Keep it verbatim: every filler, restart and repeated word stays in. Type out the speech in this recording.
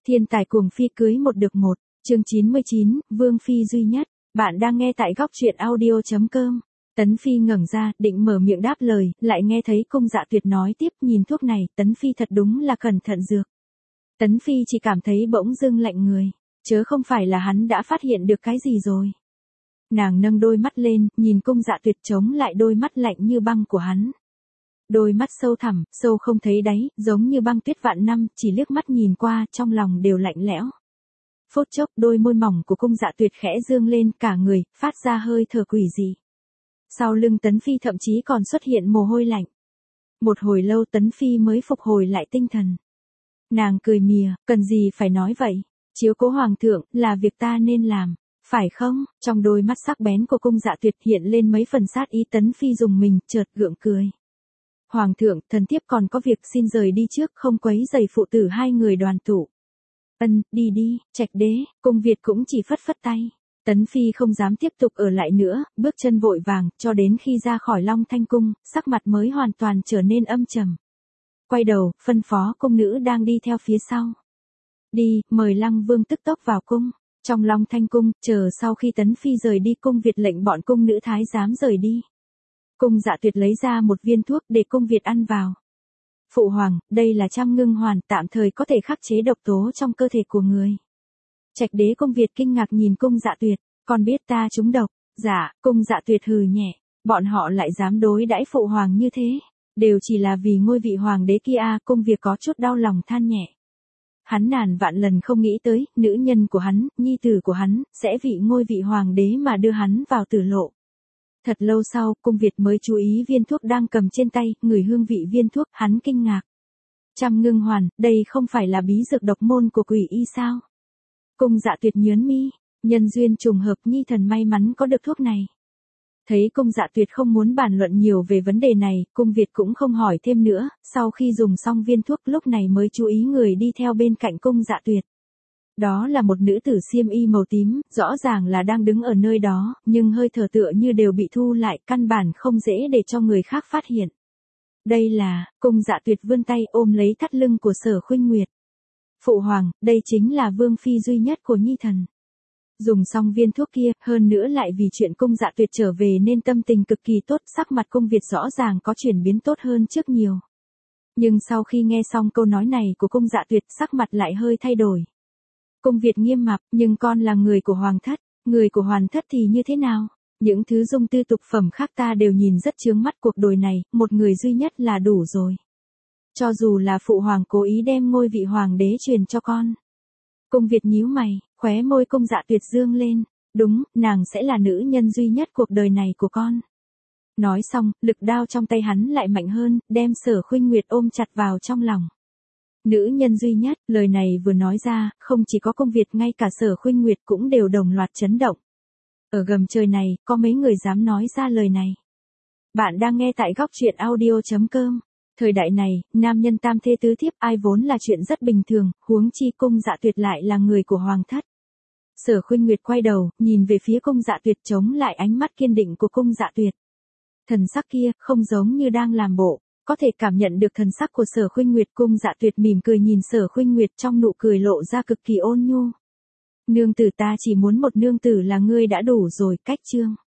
Thiên tài cuồng phi cưới một được một, chương chín mươi chín, Vương Phi duy nhất. Bạn đang nghe tại góc truyện audio chấm com. Tấn Phi ngẩng ra, định mở miệng đáp lời, lại nghe thấy Cung Dạ Tuyệt nói tiếp, nhìn thuốc này, Tấn Phi thật đúng là cẩn thận dược. Tấn Phi chỉ cảm thấy bỗng dưng lạnh người, chớ không phải là hắn đã phát hiện được cái gì rồi. Nàng nâng đôi mắt lên, nhìn Cung Dạ Tuyệt chống lại đôi mắt lạnh như băng của hắn. Đôi mắt sâu thẳm, sâu không thấy đáy, giống như băng tuyết vạn năm, chỉ liếc mắt nhìn qua, trong lòng đều lạnh lẽo. Phút chốc, đôi môi mỏng của Cung Dạ Tuyệt khẽ dương lên, cả người, phát ra hơi thở quỷ dị. Sau lưng Tấn Phi thậm chí còn xuất hiện mồ hôi lạnh. Một hồi lâu Tấn Phi mới phục hồi lại tinh thần. Nàng cười mỉa, cần gì phải nói vậy, chiếu cố hoàng thượng, là việc ta nên làm, phải không? Trong đôi mắt sắc bén của Cung Dạ Tuyệt hiện lên mấy phần sát ý. Tấn Phi dùng mình, chợt gượng cười. Hoàng thượng, thần thiếp còn có việc xin rời đi trước, không quấy rầy phụ tử hai người đoàn tụ. Ân, đi đi, Trạch Đế. Cung Việt cũng chỉ phất phất tay. Tấn Phi không dám tiếp tục ở lại nữa, bước chân vội vàng, cho đến khi ra khỏi Long Thanh Cung, sắc mặt mới hoàn toàn trở nên âm trầm. Quay đầu, phân phó cung nữ đang đi theo phía sau. Đi, mời Lăng Vương tức tốc vào cung. Trong Long Thanh Cung, chờ sau khi Tấn Phi rời đi, Cung Việt lệnh bọn cung nữ thái giám rời đi. Cung Dạ Tuyệt lấy ra một viên thuốc để Cung Việt ăn vào. Phụ hoàng, đây là trăm ngưng hoàn, tạm thời có thể khắc chế độc tố trong cơ thể của người. Trạch Đế. Cung Việt kinh ngạc nhìn Cung Dạ Tuyệt, con biết ta trúng độc? Dạ. Cung Dạ Tuyệt hừ nhẹ, bọn họ lại dám đối đãi phụ hoàng như thế, đều chỉ là vì ngôi vị hoàng đế kia. Cung Việt có chút đau lòng than nhẹ. Hắn ngàn vạn lần không nghĩ tới, nữ nhân của hắn, nhi tử của hắn, sẽ vì ngôi vị hoàng đế mà đưa hắn vào tử lộ. Thật lâu sau, Cung Việt mới chú ý viên thuốc đang cầm trên tay, ngửi hương vị viên thuốc, hắn kinh ngạc. Trăm ngưng hoàn, đây không phải là bí dược độc môn của quỷ y sao? Cung Dạ Tuyệt nhớn mi, nhân duyên trùng hợp, nhi thần may mắn có được thuốc này. Thấy Cung Dạ Tuyệt không muốn bàn luận nhiều về vấn đề này, Cung Việt cũng không hỏi thêm nữa, sau khi dùng xong viên thuốc lúc này mới chú ý người đi theo bên cạnh Cung Dạ Tuyệt. Đó là một nữ tử xiêm y màu tím, rõ ràng là đang đứng ở nơi đó, nhưng hơi thở tựa như đều bị thu lại, căn bản không dễ để cho người khác phát hiện. Đây là, Cung Dạ Tuyệt vươn tay ôm lấy thắt lưng của Sở Khuynh Nguyệt. Phụ hoàng, đây chính là Vương Phi duy nhất của nhi thần. Dùng xong viên thuốc kia, hơn nữa lại vì chuyện Cung Dạ Tuyệt trở về nên tâm tình cực kỳ tốt, sắc mặt Cung Việt rõ ràng có chuyển biến tốt hơn trước nhiều. Nhưng sau khi nghe xong câu nói này của Cung Dạ Tuyệt, sắc mặt lại hơi thay đổi. Cung Việt nghiêm mặt, nhưng con là người của hoàng thất, người của hoàng thất thì như thế nào? Những thứ dung tư tục phẩm khác ta đều nhìn rất chướng mắt, cuộc đời này, một người duy nhất là đủ rồi. Cho dù là phụ hoàng cố ý đem ngôi vị hoàng đế truyền cho con. Cung Việt nhíu mày, khóe môi Cung Dạ Tuyệt dương lên, đúng, nàng sẽ là nữ nhân duy nhất cuộc đời này của con. Nói xong, lực đao trong tay hắn lại mạnh hơn, đem Sở Khuynh Nguyệt ôm chặt vào trong lòng. Nữ nhân duy nhất, lời này vừa nói ra, không chỉ có Cung Việt, ngay cả Sở Khuynh Nguyệt cũng đều đồng loạt chấn động. Ở gầm trời này, có mấy người dám nói ra lời này. Bạn đang nghe tại góc truyện audio chấm com. Thời đại này, nam nhân tam thê tứ thiếp ai vốn là chuyện rất bình thường, huống chi Cung Dạ Tuyệt lại là người của hoàng thất. Sở Khuynh Nguyệt quay đầu, nhìn về phía Cung Dạ Tuyệt, chống lại ánh mắt kiên định của Cung Dạ Tuyệt. Thần sắc kia, không giống như đang làm bộ. Có thể cảm nhận được thần sắc của Sở Khuynh Nguyệt. Cung Dạ Tuyệt mỉm cười nhìn Sở Khuynh Nguyệt, trong nụ cười lộ ra cực kỳ ôn nhu. Nương tử, ta chỉ muốn một nương tử là ngươi đã đủ rồi. Cách chương